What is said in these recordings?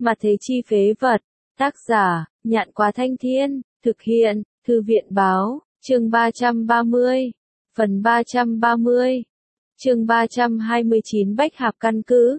Mà thế chi phế vật. Tác giả, Nhạn Quá Thanh Thiên, thực hiện, Thư viện Báo, chương 330, phần 330, chương 329 Bách Hạp căn cứ,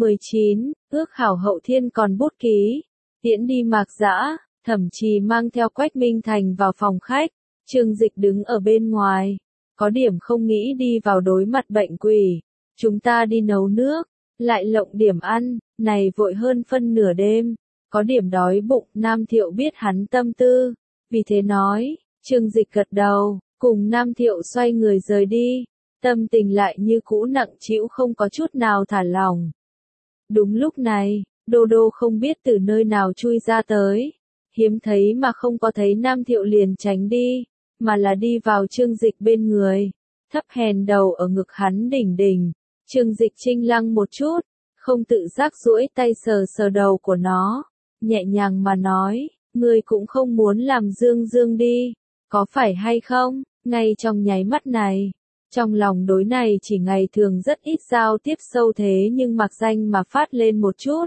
19, ước hảo hậu thiên còn bút ký, tiễn đi Mạc Dã, Thẩm Trì mang theo Quách Minh Thành vào phòng khách, Trương Dịch đứng ở bên ngoài, có điểm không nghĩ đi vào đối mặt bệnh quỷ, chúng ta đi nấu nước, lại lộng điểm ăn, này vội hơn phân nửa đêm. Có điểm đói bụng, Nam Thiệu biết hắn tâm tư, vì thế nói, Trương Dịch gật đầu, cùng Nam Thiệu xoay người rời đi, tâm tình lại như cũ nặng trĩu không có chút nào thả lỏng. Đúng lúc này, Đô Đô không biết từ nơi nào chui ra tới, hiếm thấy mà không có thấy Nam Thiệu liền tránh đi, mà là đi vào Trương Dịch bên người, thấp hèn đầu ở ngực hắn đỉnh đỉnh, Trương Dịch chinh lăng một chút, không tự giác duỗi tay sờ sờ đầu của nó. Nhẹ nhàng mà nói, ngươi cũng không muốn làm Dương Dương đi, có phải hay không? Ngay trong nháy mắt này, trong lòng đối này chỉ ngày thường rất ít giao tiếp sâu thế nhưng mặc danh mà phát lên một chút.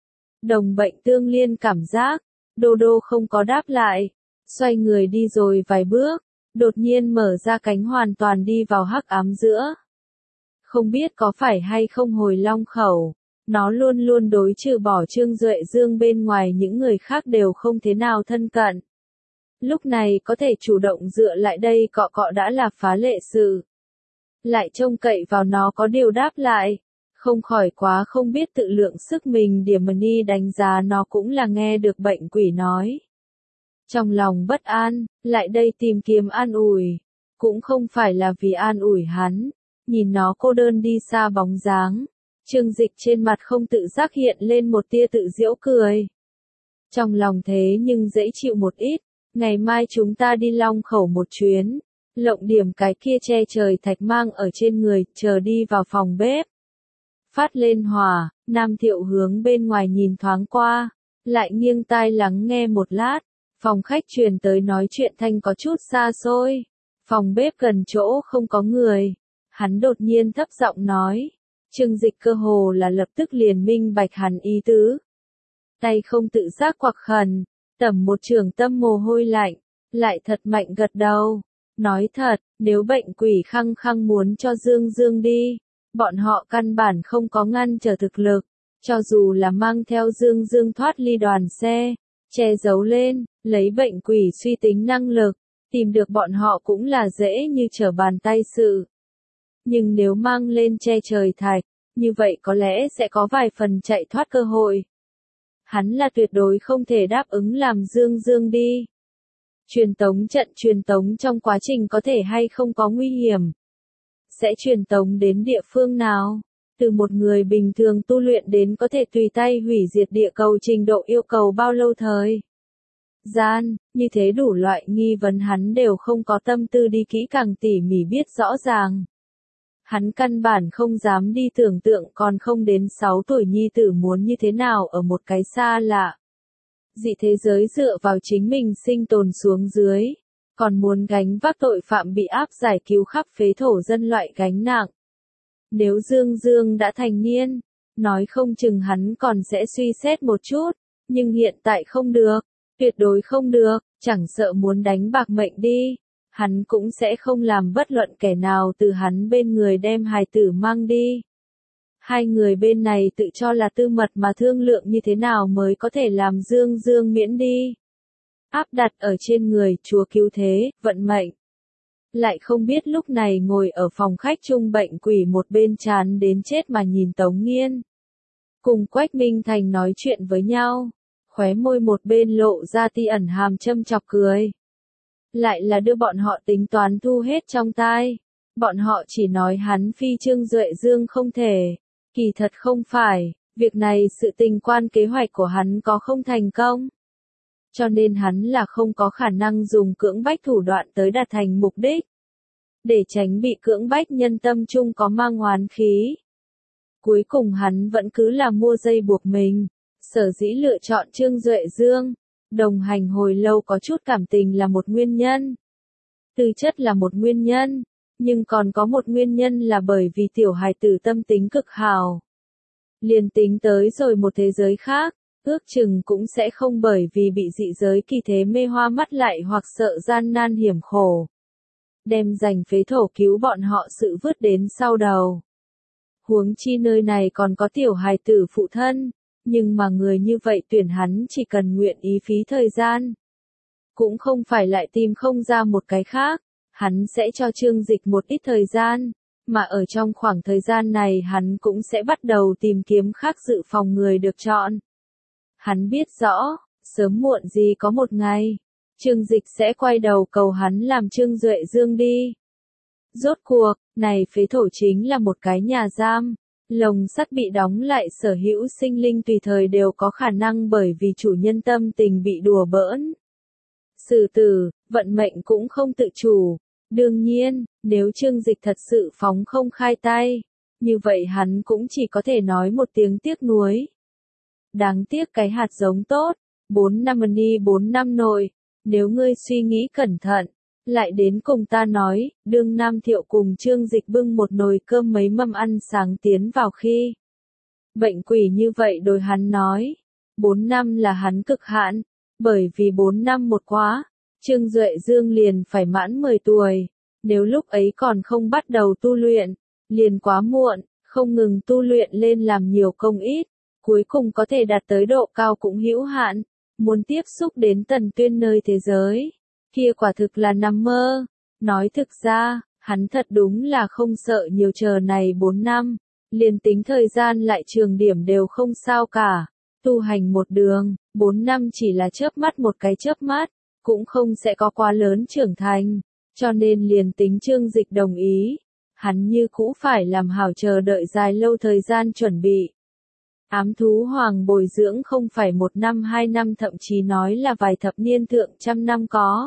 Đồng bệnh tương liên cảm giác, Đô Đô không có đáp lại, xoay người đi rồi vài bước, đột nhiên mở ra cánh hoàn toàn đi vào hắc ám giữa. Không biết có phải hay không hồi long khẩu. Nó luôn luôn đối trừ bỏ Trương Duệ Dương bên ngoài những người khác đều không thế nào thân cận. Lúc này có thể chủ động dựa lại đây cọ cọ đã là phá lệ sự. Lại trông cậy vào nó có điều đáp lại. Không khỏi quá không biết tự lượng sức mình điểm mà ni đánh giá nó cũng là nghe được bệnh quỷ nói. Trong lòng bất an, lại đây tìm kiếm an ủi. Cũng không phải là vì an ủi hắn. Nhìn nó cô đơn đi xa bóng dáng. Trương Dịch trên mặt không tự giác hiện lên một tia tự giễu cười. Trong lòng thế nhưng dễ chịu một ít, ngày mai chúng ta đi Long Khẩu một chuyến, lộng điểm cái kia che trời thạch mang ở trên người, chờ đi vào phòng bếp. Phát lên hỏa, Nam Thiệu hướng bên ngoài nhìn thoáng qua, lại nghiêng tai lắng nghe một lát, phòng khách truyền tới nói chuyện thanh có chút xa xôi, phòng bếp gần chỗ không có người, hắn đột nhiên thấp giọng nói. Trương Dịch cơ hồ là lập tức liền minh bạch hắn ý tứ. Tay không tự giác quặc khẩn, tẩm một trường tâm mồ hôi lạnh, lại thật mạnh gật đầu. Nói thật, nếu bệnh quỷ khăng khăng muốn cho Dương Dương đi, bọn họ căn bản không có ngăn trở thực lực, cho dù là mang theo Dương Dương thoát ly đoàn xe, che giấu lên, lấy bệnh quỷ suy tính năng lực, tìm được bọn họ cũng là dễ như trở bàn tay sự. Nhưng nếu mang lên che trời thạch, như vậy có lẽ sẽ có vài phần chạy thoát cơ hội. Hắn là tuyệt đối không thể đáp ứng làm Dương Dương đi. Truyền tống trận truyền tống trong quá trình có thể hay không có nguy hiểm. Sẽ truyền tống đến địa phương nào? Từ một người bình thường tu luyện đến có thể tùy tay hủy diệt địa cầu trình độ yêu cầu bao lâu thời gian, như thế đủ loại nghi vấn hắn đều không có tâm tư đi kỹ càng tỉ mỉ biết rõ ràng. Hắn căn bản không dám đi tưởng tượng còn không đến 6 tuổi nhi tử muốn như thế nào ở một cái xa lạ. Dị thế giới dựa vào chính mình sinh tồn xuống dưới, còn muốn gánh vác tội phạm bị áp giải cứu khắp phế thổ dân loại gánh nặng. Nếu Dương Dương đã thành niên, nói không chừng hắn còn sẽ suy xét một chút, nhưng hiện tại không được, tuyệt đối không được, chẳng sợ muốn đánh bạc mệnh đi. Hắn cũng sẽ không làm bất luận kẻ nào từ hắn bên người đem hài tử mang đi. Hai người bên này tự cho là tư mật mà thương lượng như thế nào mới có thể làm Dương Dương miễn đi. Áp đặt ở trên người Chúa cứu thế, vận mệnh. Lại không biết lúc này ngồi ở phòng khách chung bệnh quỷ một bên chán đến chết mà nhìn Tống Nghiên. Cùng Quách Minh Thành nói chuyện với nhau, khóe môi một bên lộ ra tia ẩn hàm châm chọc cười. Lại là đưa bọn họ tính toán thu hết trong tai. Bọn họ chỉ nói hắn phi Trương Duệ Dương không thể. Kỳ thật không phải, việc này sự tình quan kế hoạch của hắn có không thành công. Cho nên hắn là không có khả năng dùng cưỡng bách thủ đoạn tới đạt thành mục đích. Để tránh bị cưỡng bách nhân tâm chung có mang oán khí. Cuối cùng hắn vẫn cứ là mua dây buộc mình. Sở dĩ lựa chọn Trương Duệ Dương. Đồng hành hồi lâu có chút cảm tình là một nguyên nhân. Tư chất là một nguyên nhân. Nhưng còn có một nguyên nhân là bởi vì tiểu hài tử tâm tính cực hào. Liền tính tới rồi một thế giới khác, ước chừng cũng sẽ không bởi vì bị dị giới kỳ thế mê hoa mắt lại hoặc sợ gian nan hiểm khổ. Đem giành phế thổ cứu bọn họ sự vứt đến sau đầu. Huống chi nơi này còn có tiểu hài tử phụ thân, nhưng mà người như vậy tuyển hắn chỉ cần nguyện ý phí thời gian. Cũng không phải lại tìm không ra một cái khác, hắn sẽ cho Trương Dịch một ít thời gian, mà ở trong khoảng thời gian này hắn cũng sẽ bắt đầu tìm kiếm khác dự phòng người được chọn. Hắn biết rõ, sớm muộn gì có một ngày, Trương Dịch sẽ quay đầu cầu hắn làm Trương Duệ Dương đi. Rốt cuộc, này phế thổ chính là một cái nhà giam, lồng sắt bị đóng lại, sở hữu sinh linh tùy thời đều có khả năng bởi vì chủ nhân tâm tình bị đùa bỡn. Xử tử, vận mệnh cũng không tự chủ. Đương nhiên, nếu Trương Dịch thật sự phóng không khai tay, như vậy hắn cũng chỉ có thể nói một tiếng tiếc nuối. Đáng tiếc cái hạt giống tốt, 4 năm ni 4 năm nội, nếu ngươi suy nghĩ cẩn thận, lại đến cùng ta nói, đương Nam Thiệu cùng Trương Dịch bưng một nồi cơm mấy mâm ăn sáng tiến vào khi. Bệnh quỷ như vậy đối hắn nói, 4 năm là hắn cực hạn, bởi vì 4 năm một quá, Trương Duệ Dương liền phải mãn 10 tuổi, nếu lúc ấy còn không bắt đầu tu luyện, liền quá muộn, không ngừng tu luyện lên làm nhiều công ít, cuối cùng có thể đạt tới độ cao cũng hữu hạn, muốn tiếp xúc đến Tần Tuyên nơi thế giới, kia quả thực là nằm mơ. Nói thực ra, hắn thật đúng là không sợ nhiều, chờ này 4 năm, liền tính thời gian lại trường điểm đều không sao cả. Tu hành một đường, 4 năm chỉ là chớp mắt, một cái chớp mắt, cũng không sẽ có quá lớn trưởng thành, cho nên liền tính Trương Dịch đồng ý, hắn như cũ phải làm hảo chờ đợi dài lâu thời gian chuẩn bị. Ám thú hoàng bồi dưỡng không phải 1 năm 2 năm, thậm chí nói là vài thập niên thượng trăm năm có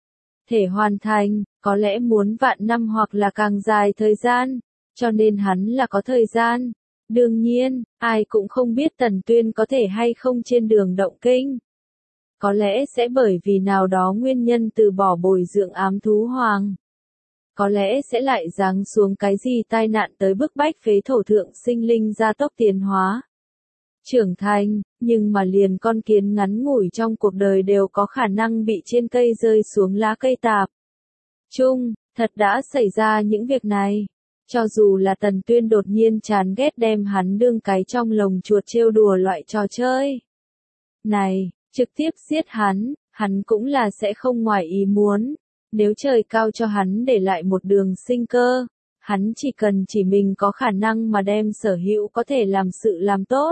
thể hoàn thành, có lẽ muốn vạn năm hoặc là càng dài thời gian, cho nên hắn là có thời gian. Đương nhiên, ai cũng không biết Tần Tuyên có thể hay không trên đường động kinh. Có lẽ sẽ bởi vì nào đó nguyên nhân từ bỏ bồi dưỡng ám thú hoàng. Có lẽ sẽ lại giáng xuống cái gì tai nạn tới bức bách phế thổ thượng sinh linh gia tốc tiến hóa. Trưởng thành, nhưng mà liền con kiến ngắn ngủi trong cuộc đời đều có khả năng bị trên cây rơi xuống lá cây tạp. Thật đã xảy ra những việc này. Cho dù là Tần Tuyên đột nhiên chán ghét đem hắn đương cái trong lồng chuột trêu đùa loại trò chơi này, trực tiếp giết hắn cũng là sẽ không ngoài ý muốn. Nếu trời cao cho hắn để lại một đường sinh cơ, hắn chỉ cần chỉ mình có khả năng mà đem sở hữu có thể làm sự làm tốt.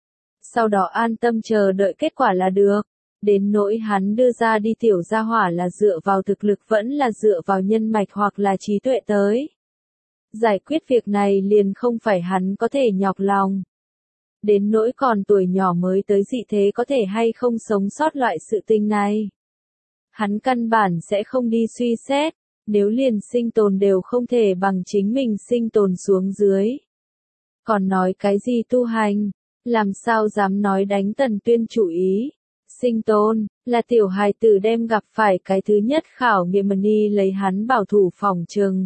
Sau đó an tâm chờ đợi kết quả là được. Đến nỗi hắn đưa ra đi tiểu gia hỏa là dựa vào thực lực vẫn là dựa vào nhân mạch hoặc là trí tuệ tới giải quyết việc này, liền không phải hắn có thể nhọc lòng. Đến nỗi còn tuổi nhỏ mới tới dị thế có thể hay không sống sót loại sự tình này, hắn căn bản sẽ không đi suy xét, nếu liền sinh tồn đều không thể bằng chính mình sinh tồn xuống dưới. Còn nói cái gì tu hành, làm sao dám nói đánh Tần Tuyên chủ ý. Sinh tồn, là tiểu hài tử đem gặp phải cái thứ nhất khảo nghiệm ni lấy hắn bảo thủ phòng trừng.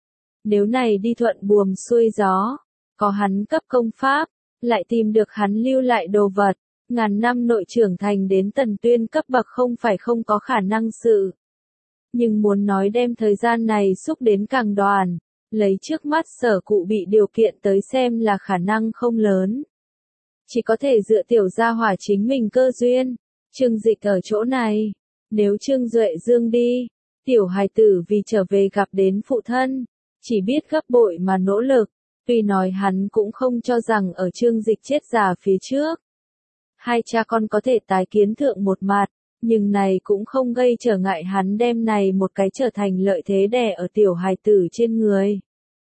Nếu này đi thuận buồm xuôi gió, có hắn cấp công pháp, lại tìm được hắn lưu lại đồ vật, ngàn năm nội trưởng thành đến Tần Tuyên cấp bậc không phải không có khả năng sự. Nhưng muốn nói đem thời gian này xúc đến càng đoàn, lấy trước mắt sở cụ bị điều kiện tới xem là khả năng không lớn. Chỉ có thể dựa tiểu gia hỏa chính mình cơ duyên. Trương Dịch ở chỗ này, nếu Trương Duệ Dương đi, tiểu hài tử vì trở về gặp đến phụ thân, chỉ biết gấp bội mà nỗ lực, tuy nói hắn cũng không cho rằng ở Trương Dịch chết già phía trước, hai cha con có thể tái kiến thượng một mặt, nhưng này cũng không gây trở ngại hắn đem này một cái trở thành lợi thế đè ở tiểu hài tử trên người.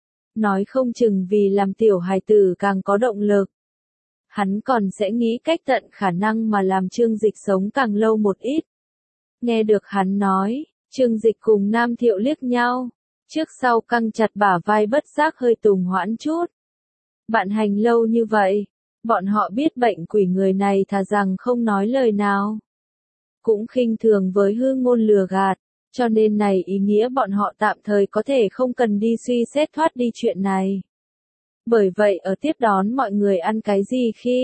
Nói không chừng vì làm tiểu hài tử càng có động lực, hắn còn sẽ nghĩ cách tận khả năng mà làm Trương Dịch sống càng lâu một ít. Nghe được hắn nói, Trương Dịch cùng Nam Thiệu liếc nhau, trước sau căng chặt bả vai bất giác hơi tùng hoãn chút. Bạn hành lâu như vậy, bọn họ biết bệnh quỷ người này thà rằng không nói lời nào. Cũng khinh thường với hư ngôn lừa gạt, cho nên này ý nghĩa bọn họ tạm thời có thể không cần đi suy xét thoát đi chuyện này. Bởi vậy ở tiếp đón mọi người ăn cái gì khi,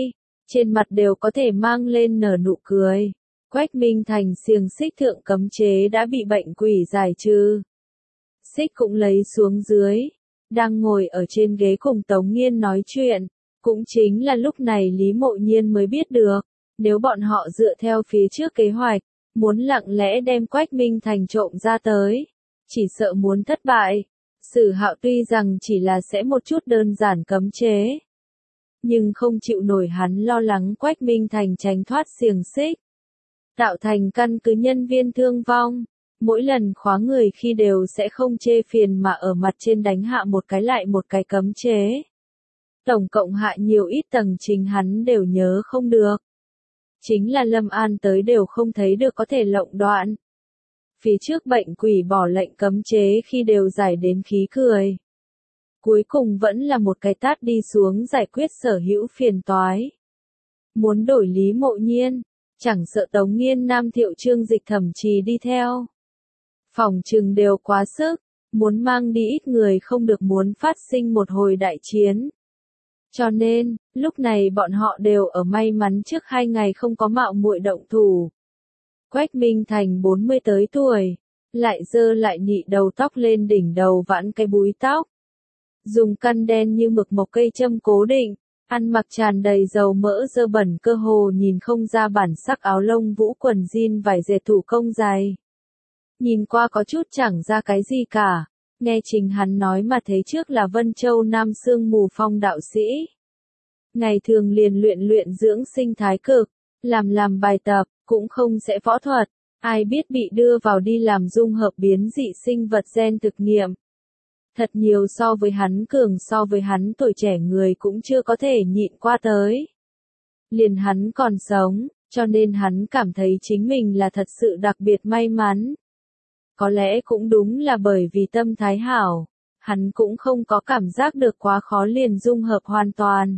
trên mặt đều có thể mang lên nở nụ cười. Quách Minh Thành xiềng xích thượng cấm chế đã bị bệnh quỷ giải trừ. Xích cũng lấy xuống dưới, đang ngồi ở trên ghế cùng Tống Nghiên nói chuyện. Cũng chính là lúc này Lý Mộ Nhiên mới biết được, nếu bọn họ dựa theo phía trước kế hoạch, muốn lặng lẽ đem Quách Minh Thành trộm ra tới, chỉ sợ muốn thất bại. Sử Hạo tuy rằng chỉ là sẽ một chút đơn giản cấm chế, nhưng không chịu nổi hắn lo lắng Quách Minh Thành tránh thoát xiềng xích, tạo thành căn cứ nhân viên thương vong. Mỗi lần khóa người khi đều sẽ không chê phiền mà ở mặt trên đánh hạ một cái lại một cái cấm chế. Tổng cộng hạ nhiều ít tầng chính hắn đều nhớ không được. Chính là Lâm An tới đều không thấy được có thể lộng đoạn. Phía trước bệnh quỷ bỏ lệnh cấm chế khi đều giải đến khí cười. Cuối cùng vẫn là một cái tát đi xuống giải quyết sở hữu phiền toái. Muốn đổi Lý Mộ Nhiên, chẳng sợ Tống Nghiên Nam Thiệu Trương Dịch Thẩm Trì đi theo. Phòng trừng đều quá sức, muốn mang đi ít người không được muốn phát sinh một hồi đại chiến. Cho nên, lúc này bọn họ đều ở may mắn trước 2 ngày không có mạo muội động thủ. Quách Minh Thành 40 tới tuổi, lại dơ lại nị đầu tóc lên đỉnh đầu vãn cái búi tóc. Dùng căn đen như mực mộc cây châm cố định, ăn mặc tràn đầy dầu mỡ dơ bẩn cơ hồ nhìn không ra bản sắc áo lông vũ quần jean vải dệt thủ công dài. Nhìn qua có chút chẳng ra cái gì cả, nghe Trình hắn nói mà thấy trước là Vân Châu Nam Sương Mù Phong đạo sĩ. Ngày thường liền luyện dưỡng sinh thái cực, làm bài tập, cũng không sẽ võ thuật, ai biết bị đưa vào đi làm dung hợp biến dị sinh vật gen thực nghiệm. Thật nhiều so với hắn cường so với hắn tuổi trẻ người cũng chưa có thể nhịn qua tới. Liền hắn còn sống, cho nên hắn cảm thấy chính mình là thật sự đặc biệt may mắn. Có lẽ cũng đúng là bởi vì tâm thái hảo, hắn cũng không có cảm giác được quá khó liền dung hợp hoàn toàn.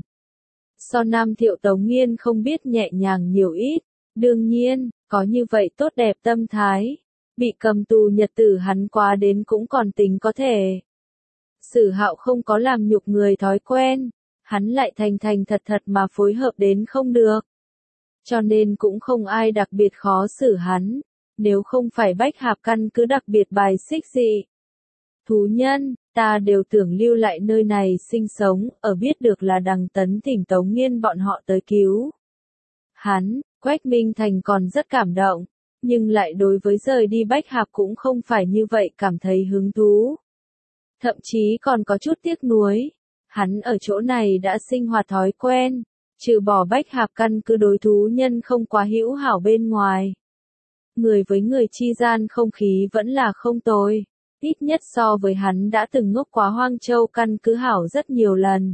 So Nam Thiệu Tống Nghiên không biết nhẹ nhàng nhiều ít, đương nhiên, có như vậy tốt đẹp tâm thái, bị cầm tù nhật tử hắn quá đến cũng còn tính có thể. Sử Hạo không có làm nhục người thói quen, hắn lại thành thật mà phối hợp đến không được. Cho nên cũng không ai đặc biệt khó xử hắn, nếu không phải Bách Hạp căn cứ đặc biệt bài xích dị. Thú nhân, ta đều tưởng lưu lại nơi này sinh sống, ở biết được là Đằng Tấn thỉnh Tống Nghiên bọn họ tới cứu. Hắn, Quách Minh Thành còn rất cảm động, nhưng lại đối với rời đi Bách Hạp cũng không phải như vậy cảm thấy hứng thú. Thậm chí còn có chút tiếc nuối, hắn ở chỗ này đã sinh hoạt thói quen, trừ bỏ Bách Hạp căn cứ đối thú nhân không quá hữu hảo bên ngoài. Người với người chi gian không khí vẫn là không tồi, ít nhất so với hắn đã từng ngốc quá Hoang Châu căn cứ hảo rất nhiều lần.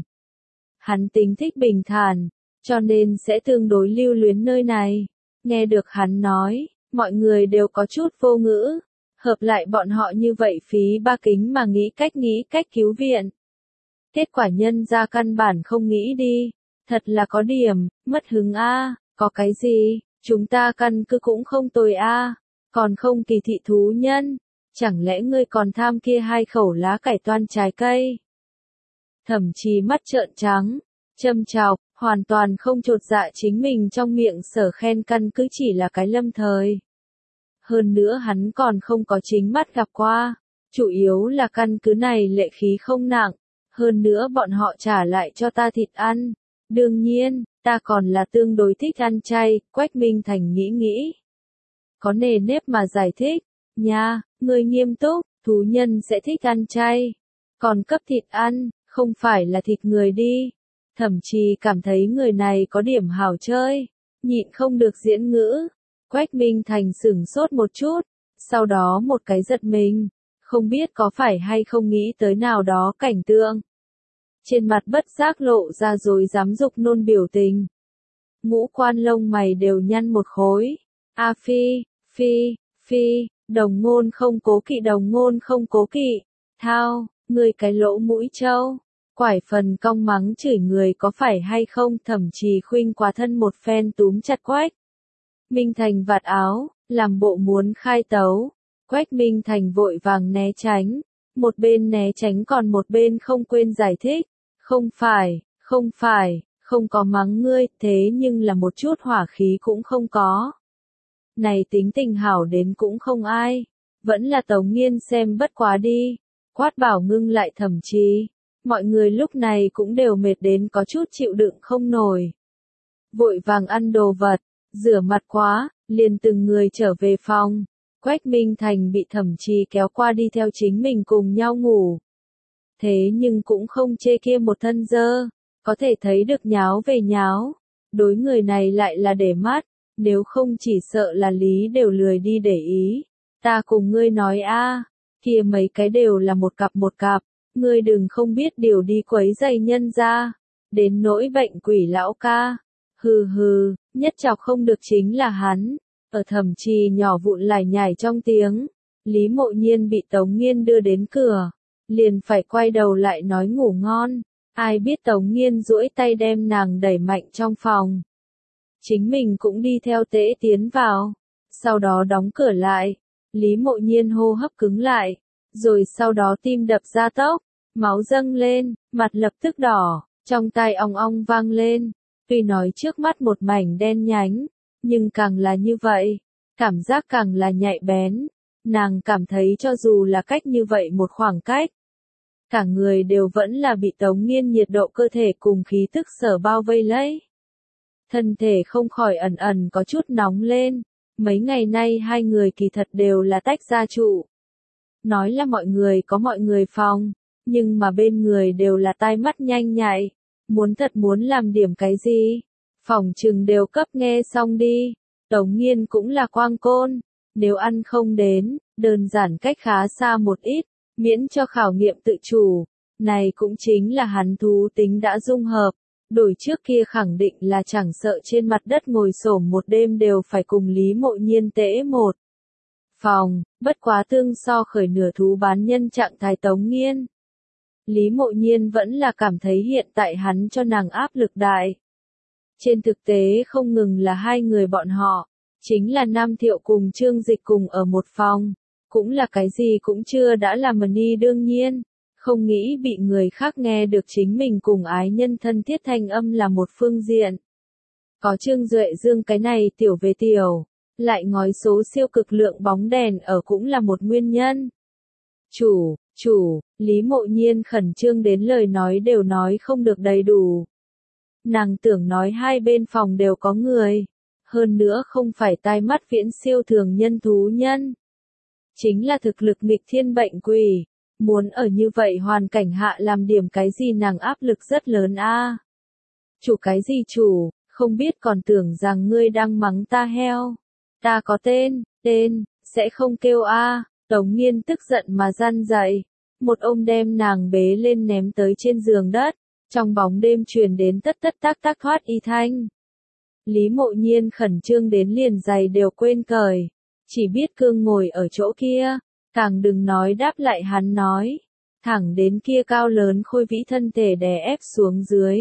Hắn tính thích bình thản, cho nên sẽ tương đối lưu luyến nơi này. Nghe được hắn nói, mọi người đều có chút vô ngữ, hợp lại bọn họ như vậy phí ba kính mà nghĩ cách cứu viện. Kết quả nhân ra căn bản không nghĩ đi, thật là có điểm, mất hứng a, có cái gì, chúng ta căn cứ cũng không tồi a, còn không kỳ thị thú nhân, chẳng lẽ ngươi còn tham kia 2 khẩu lá cải toan trái cây. Thậm chí mắt trợn trắng, châm chọc, hoàn toàn không chột dạ chính mình trong miệng sở khen căn cứ chỉ là cái lâm thời. Hơn nữa hắn còn không có chính mắt gặp qua, chủ yếu là căn cứ này lệ khí không nặng, hơn nữa bọn họ trả lại cho ta thịt ăn. Đương nhiên, ta còn là tương đối thích ăn chay, Quách Minh Thành nghĩ. Có nề nếp mà giải thích, nha, người nghiêm túc, thú nhân sẽ thích ăn chay, còn cấp thịt ăn, không phải là thịt người đi. Thậm chí cảm thấy người này có điểm hảo chơi, nhịn không được diễn ngữ. Quách Minh Thành sửng sốt một chút, sau đó một cái giật mình, không biết có phải hay không nghĩ tới nào đó cảnh tượng. Trên mặt bất giác lộ ra rồi dám dục nôn biểu tình. Ngũ quan lông mày đều nhăn một khối. A phi, đồng ngôn không cố kỵ. Thao, ngươi cái lỗ mũi trâu. Quải phần cong mắng chửi người có phải hay không, thậm chí khuynh quá thân một phen túm chặt Quách Minh Thành vạt áo, làm bộ muốn khai tấu. Quách Minh Thành vội vàng né tránh, một bên né tránh còn một bên không quên giải thích. Không phải, không có mắng ngươi, thế nhưng là một chút hỏa khí cũng không có. Này tính tình hảo đến cũng không ai, vẫn là Tống Nghiên xem bất quá đi, quát bảo ngưng lại Thẩm Trì. Mọi người lúc này cũng đều mệt đến có chút chịu đựng không nổi. Vội vàng ăn đồ vật, rửa mặt quá, liền từng người trở về phòng. Quách Minh Thành bị Thẩm Trì kéo qua đi theo chính mình cùng nhau ngủ. Thế nhưng cũng không chê kia một thân dơ, có thể thấy được nháo về nháo. Đối người này lại là để mắt, nếu không chỉ sợ là lý đều lười đi để ý. Ta cùng ngươi nói a, kia mấy cái đều là một cặp, ngươi đừng không biết điều đi quấy giày nhân ra. Đến nỗi bệnh quỷ lão ca, hừ hừ, nhất chọc không được chính là hắn. Ở Thẩm Trì nhỏ vụn lải nhải trong tiếng, Lý Mộ Nhiên bị Tống Nghiên đưa đến cửa, liền phải quay đầu lại nói ngủ ngon. Ai biết Tống Nghiên duỗi tay đem nàng đẩy mạnh trong phòng. Chính mình cũng đi theo tễ tiến vào, sau đó đóng cửa lại. Lý Mộ Nhiên hô hấp cứng lại, rồi sau đó tim đập ra tốc, máu dâng lên, mặt lập tức đỏ, trong tai ong ong vang lên. Tuy nói trước mắt một mảnh đen nhánh, nhưng càng là như vậy, cảm giác càng là nhạy bén. Nàng cảm thấy cho dù là cách như vậy một khoảng cách, cả người đều vẫn là bị Tống Nghiên nhiệt độ cơ thể cùng khí tức sở bao vây lấy. Thân thể không khỏi ẩn ẩn có chút nóng lên. Mấy ngày nay hai người kỳ thật đều là tách ra trụ. Nói là mọi người có mọi người phòng, nhưng mà bên người đều là tai mắt nhanh nhạy. Muốn làm điểm cái gì? Phòng trừng đều cấp nghe xong đi. Tống Nghiên cũng là quang côn. Nếu ăn không đến, đơn giản cách khá xa một ít, miễn cho khảo nghiệm tự chủ. Này cũng chính là hắn thú tính đã dung hợp. Đổi trước kia khẳng định là chẳng sợ trên mặt đất ngồi xổm một đêm đều phải cùng Lý Mộ Nhiên tễ một phòng, bất quá tương so khởi nửa thú bán nhân trạng thái Tống Nghiên. Lý Mộ Nhiên vẫn là cảm thấy hiện tại hắn cho nàng áp lực đại. Trên thực tế không ngừng là hai người bọn họ, chính là Nam Thiệu cùng Trương Dịch cùng ở một phòng, cũng là cái gì cũng chưa đã là Mani đương nhiên. Không nghĩ bị người khác nghe được chính mình cùng ái nhân thân thiết thanh âm là một phương diện. Có Trương Duệ Dương cái này tiểu về tiểu, lại ngói số siêu cực lượng bóng đèn ở cũng là một nguyên nhân. Chủ, Lý Mộ Nhiên khẩn trương đến lời nói đều nói không được đầy đủ. Nàng tưởng nói hai bên phòng đều có người, hơn nữa không phải tai mắt viễn siêu thường nhân thú nhân. Chính là thực lực nghịch thiên bệnh quỷ. Muốn ở như vậy hoàn cảnh hạ làm điểm cái gì nàng áp lực rất lớn a. Chủ cái gì chủ, không biết còn tưởng rằng ngươi đang mắng ta heo. Ta có tên, sẽ không kêu a. Tống Nghiên tức giận mà răn dậy. Một ôm đem nàng bế lên ném tới trên giường đất. Trong bóng đêm truyền đến tất tác thoát y thanh. Lý Mộ Nhiên khẩn trương đến liền giày đều quên cởi. Chỉ biết cương ngồi ở chỗ kia. Càng đừng nói đáp lại hắn nói, thẳng đến kia cao lớn khôi vĩ thân thể đè ép xuống dưới.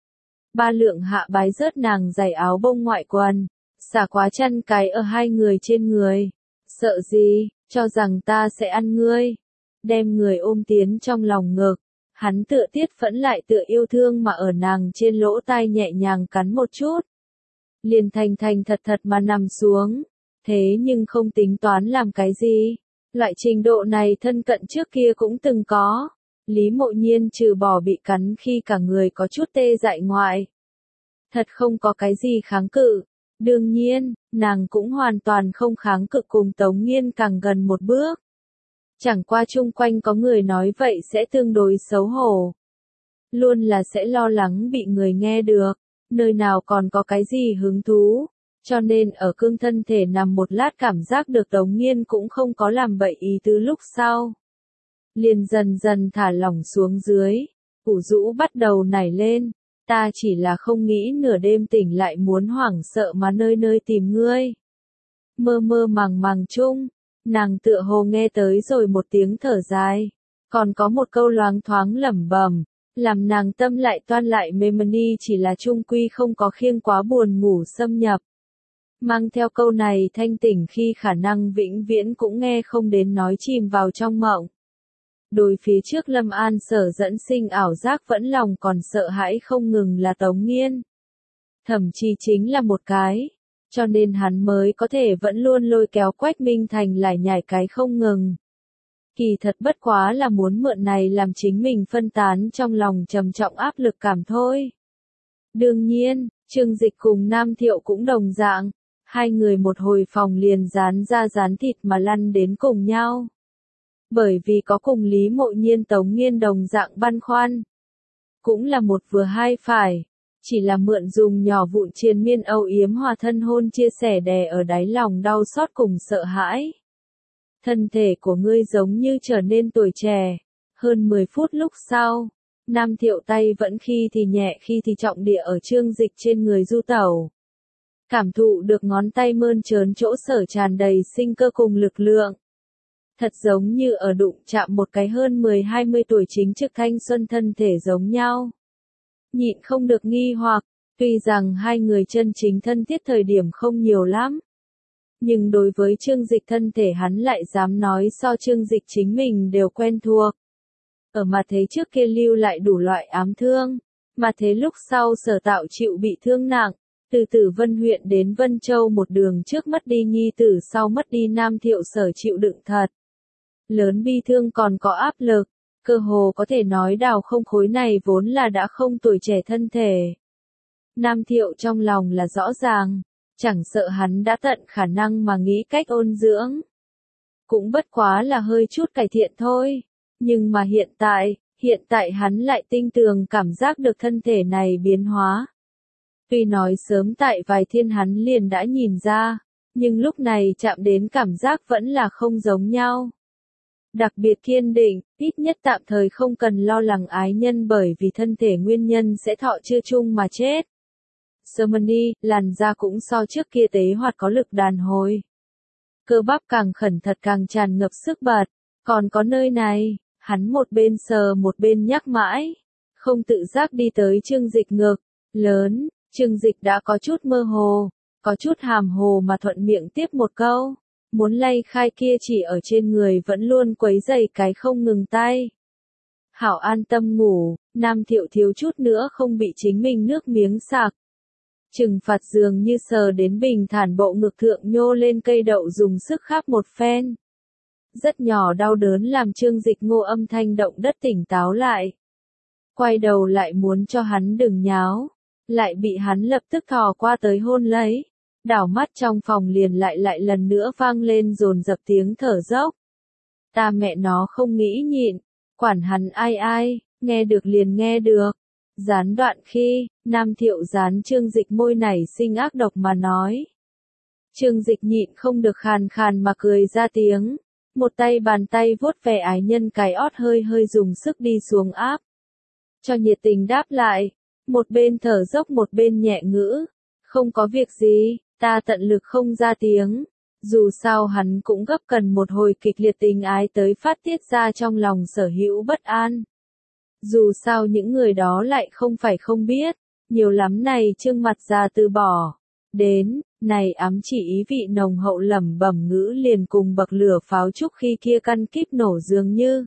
Ba lượng hạ bái rớt nàng giày áo bông ngoại quần, xả quá chăn cái ở hai người trên người. Sợ gì, cho rằng ta sẽ ăn ngươi. Đem người ôm tiến trong lòng ngực, hắn tựa tiết phẫn lại tựa yêu thương mà ở nàng trên lỗ tai nhẹ nhàng cắn một chút. Liền thành thật mà nằm xuống, thế nhưng không tính toán làm cái gì. Loại trình độ này thân cận trước kia cũng từng có. Lý Mộ Nhiên trừ bỏ bị cắn khi cả người có chút tê dại ngoại. Thật không có cái gì kháng cự. Đương nhiên, nàng cũng hoàn toàn không kháng cự cùng Tống Nghiên càng gần một bước. Chẳng qua chung quanh có người nói vậy sẽ tương đối xấu hổ. Luôn là sẽ lo lắng bị người nghe được. Nơi nào còn có cái gì hứng thú. Cho nên ở cương thân thể nằm một lát cảm giác được Tống Nghiên cũng không có làm bậy ý tứ lúc sau. Liền dần dần thả lỏng xuống dưới, ủ rũ bắt đầu nảy lên, ta chỉ là không nghĩ nửa đêm tỉnh lại muốn hoảng sợ mà nơi nơi tìm ngươi. Mơ màng chung, nàng tựa hồ nghe tới rồi một tiếng thở dài, còn có một câu loáng thoáng lẩm bẩm, làm nàng tâm lại toan lại mê mani chỉ là chung quy không có khiêng quá buồn ngủ xâm nhập. Mang theo câu này thanh tỉnh khi khả năng vĩnh viễn cũng nghe không đến nói chìm vào trong mộng. Đối phía trước Lâm An Sở dẫn sinh ảo giác vẫn lòng còn sợ hãi không ngừng là Tống Nghiên. Thậm chí chính là một cái, cho nên hắn mới có thể vẫn luôn lôi kéo Quách Minh Thành lải nhải cái không ngừng. Kỳ thật bất quá là muốn mượn này làm chính mình phân tán trong lòng trầm trọng áp lực cảm thôi. Đương nhiên, Trương Dịch cùng Nam Thiệu cũng đồng dạng, hai người một hồi phòng liền dán ra dán thịt mà lăn đến cùng nhau. Bởi vì có cùng Lý Mộ Nhiên Tống Nghiên đồng dạng băn khoăn. Cũng là một vừa hai phải, chỉ là mượn dùng nhỏ vụn triền miên âu yếm hòa thân hôn chia sẻ đè ở đáy lòng đau xót cùng sợ hãi. Thân thể của ngươi giống như trở nên tuổi trẻ. Hơn 10 phút lúc sau, Nam Thiệu tay vẫn khi thì nhẹ khi thì trọng địa ở Trương Dịch trên người du tẩu. Cảm thụ được ngón tay mơn trớn chỗ sở tràn đầy sinh cơ cùng lực lượng. Thật giống như ở đụng chạm một cái hơn 10-20 tuổi chính trực thanh xuân thân thể giống nhau. Nhịn không được nghi hoặc, tuy rằng hai người chân chính thân thiết thời điểm không nhiều lắm. Nhưng đối với Trương Dịch thân thể hắn lại dám nói so Trương Dịch chính mình đều quen thuộc. Ở mà thế trước kia lưu lại đủ loại ám thương, mà thế lúc sau Sở Tạo chịu bị thương nặng, từ Tử Vân huyện đến Vân Châu một đường trước mất đi nhi tử sau mất đi Nam Thiệu Sở chịu đựng thật. Lớn bi thương còn có áp lực, cơ hồ có thể nói đào không khối này vốn là đã không tuổi trẻ thân thể. Nam Thiệu trong lòng là rõ ràng, chẳng sợ hắn đã tận khả năng mà nghĩ cách ôn dưỡng. Cũng bất quá là hơi chút cải thiện thôi, nhưng mà hiện tại hắn lại tinh tường cảm giác được thân thể này biến hóa. Tuy nói sớm tại vài thiên hắn liền đã nhìn ra, nhưng lúc này chạm đến cảm giác vẫn là không giống nhau. Đặc biệt kiên định, ít nhất tạm thời không cần lo lắng ái nhân bởi vì thân thể nguyên nhân sẽ thọ chưa chung mà chết. Sermony, làn da cũng so trước kia tế hoạt có lực đàn hồi. Cơ bắp càng khẩn thật càng tràn ngập sức bật, còn có nơi này, hắn một bên sờ một bên nhắc mãi, không tự giác đi tới Trương Dịch ngực, lớn, Trương Dịch đã có chút mơ hồ, có chút hàm hồ mà thuận miệng tiếp một câu. Muốn lay khai kia chỉ ở trên người vẫn luôn quấy dày cái không ngừng tay. Hảo an tâm ngủ, Nam Thiệu thiếu chút nữa không bị chính mình nước miếng sặc. Trừng phạt dường như sờ đến bình thản bộ ngực thượng nhô lên cây đậu dùng sức khắp một phen. Rất nhỏ đau đớn làm Trương Dịch ngô âm thanh động đất tỉnh táo lại. Quay đầu lại muốn cho hắn đừng nháo, lại bị hắn lập tức thò qua tới hôn lấy. Đảo mắt trong phòng liền lại lần nữa vang lên dồn dập tiếng thở dốc. Ta mẹ nó không nghĩ nhịn, quản hắn ai, nghe được liền nghe được. Gián đoạn khi, Nam Thiệu dán Trương Dịch môi nảy sinh ác độc mà nói. Trương Dịch nhịn không được khàn khàn mà cười ra tiếng. Một tay bàn tay vuốt ve ái nhân cái ót hơi dùng sức đi xuống áp. Cho nhiệt tình đáp lại, một bên thở dốc một bên nhẹ ngữ. Không có việc gì. Ta tận lực không ra tiếng, dù sao hắn cũng gấp cần một hồi kịch liệt tình ái tới phát tiết ra trong lòng sở hữu bất an. Dù sao những người đó lại không phải không biết, nhiều lắm này trương mặt ra từ bỏ. Đến, này ám chỉ ý vị nồng hậu lẩm bẩm ngữ liền cùng bậc lửa pháo trúc khi kia căn kíp nổ dường như.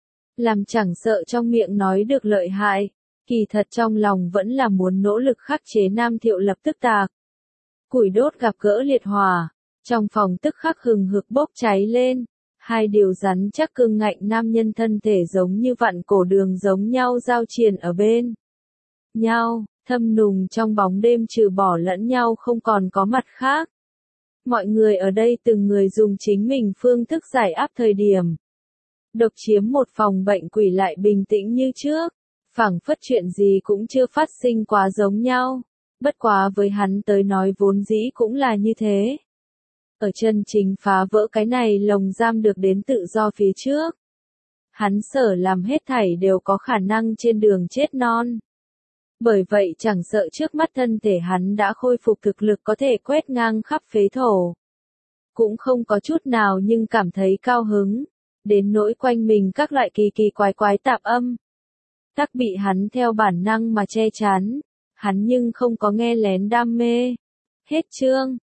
Làm chẳng sợ trong miệng nói được lợi hại, kỳ thật trong lòng vẫn là muốn nỗ lực khắc chế Nam Thiệu lập tức tạc. Củi đốt gặp gỡ liệt hỏa, trong phòng tức khắc hừng hực bốc cháy lên, hai điều rắn chắc cương ngạnh nam nhân thân thể giống như vặn cổ đường giống nhau giao triền ở bên nhau, thâm nùng trong bóng đêm trừ bỏ lẫn nhau không còn có mặt khác. Mọi người ở đây từng người dùng chính mình phương thức giải áp thời điểm. Độc chiếm một phòng bệnh quỷ lại bình tĩnh như trước, phảng phất chuyện gì cũng chưa phát sinh quá giống nhau. Bất quá với hắn tới nói vốn dĩ cũng là như thế. Ở chân chính phá vỡ cái này lồng giam được đến tự do phía trước. Hắn sở làm hết thảy đều có khả năng trên đường chết non. Bởi vậy chẳng sợ trước mắt thân thể hắn đã khôi phục thực lực có thể quét ngang khắp phế thổ. Cũng không có chút nào nhưng cảm thấy cao hứng. Đến nỗi quanh mình các loại kỳ quái tạp âm. Tắc bị hắn theo bản năng mà che chắn. Hắn nhưng không có nghe lén đam mê. Hết chương.